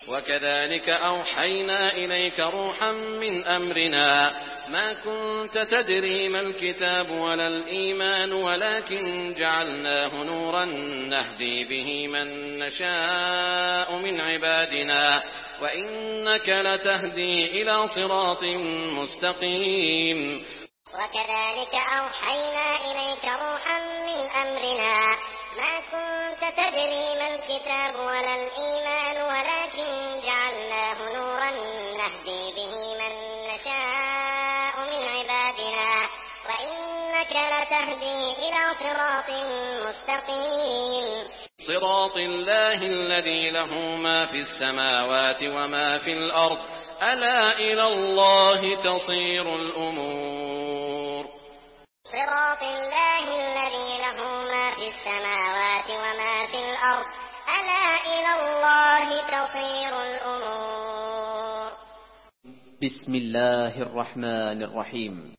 وكذلك أوحينا إليك روحا من أمرنا ما كنت تدري ما الكتاب ولا الإيمان ولكن جعلناه نورا نهدي به من نشاء من عبادنا وإنك لتهدي إلى صراط مستقيم. وكذلك أوحينا إليك روحا من أمرنا ما كنت تدري ما الكتاب ولا الإيمان ولكن جعلناه نورا نهدي به من نشاء من عبادنا وإنك لتهدي إلى صراط مستقيم. صراط الله الذي له ما في السماوات وما في الأرض ألا إلى الله تصير الأمور. صراط الله الذي له ما في السماوات وما في الأرض ألا إلى الله تصير الأمور. بسم الله الرحمن الرحيم.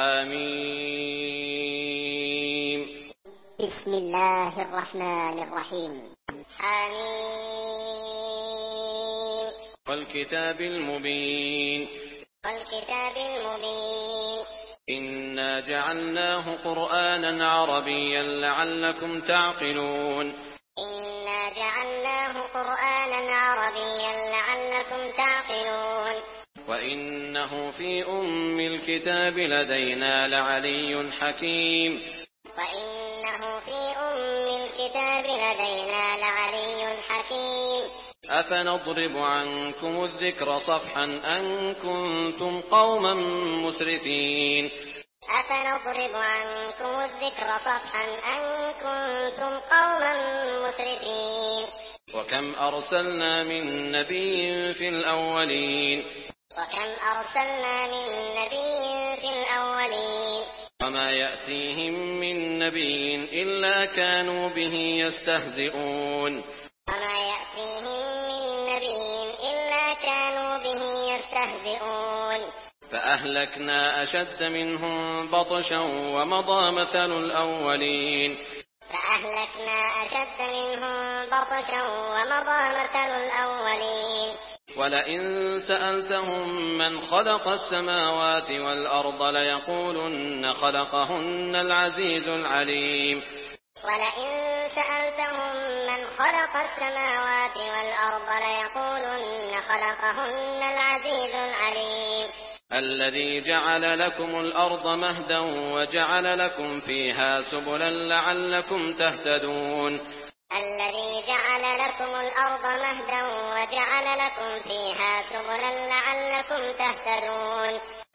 حميم. بسم الله الرحمن الرحيم. حميم. والكتاب المبين. والكتاب المبين. إنا جعلناه قرآنا عربيا لعلكم تعقلون. إنا جعلناه قرآنا عربيا لعلكم تعقلون. وإنه في أم الكتاب لدينا لعلي حكيم. وإنه في أم الكتاب لدينا لعلي حكيم. أفنضرب عنكم الذكر صفحا أن كنتم قوما مسرفين. أفنضرب عنكم الذكر صفحا أن كنتم قوما مسرفين. وكم أرسلنا من نبي في الأولين. وكم أرسلنا من نبي في الأولين. وما يأتيهم من نبي إلا كانوا به يستهزئون. وما يأتيهم من نبي إلا كانوا به يستهزئون. فأهلكنا أشد منهم بطشا ومضى مثل الأولين. فأهلكنا أشد منهم بطشا ومضى مثل الأولين. ولئن سألتهم من خلق السماوات والأرض ليقولن خلقهن العزيز العليم. ولئن سألتهم من خلق السماوات والأرض ليقولن خلقهن العزيز العليم. الذي جعل لكم الأرض مهدا وجعل لكم فيها سبلا لعلكم تهتدون. الذي جعل لكم الأرض مهدا وجعل لكم فيها سبلا لعلكم تهتدون.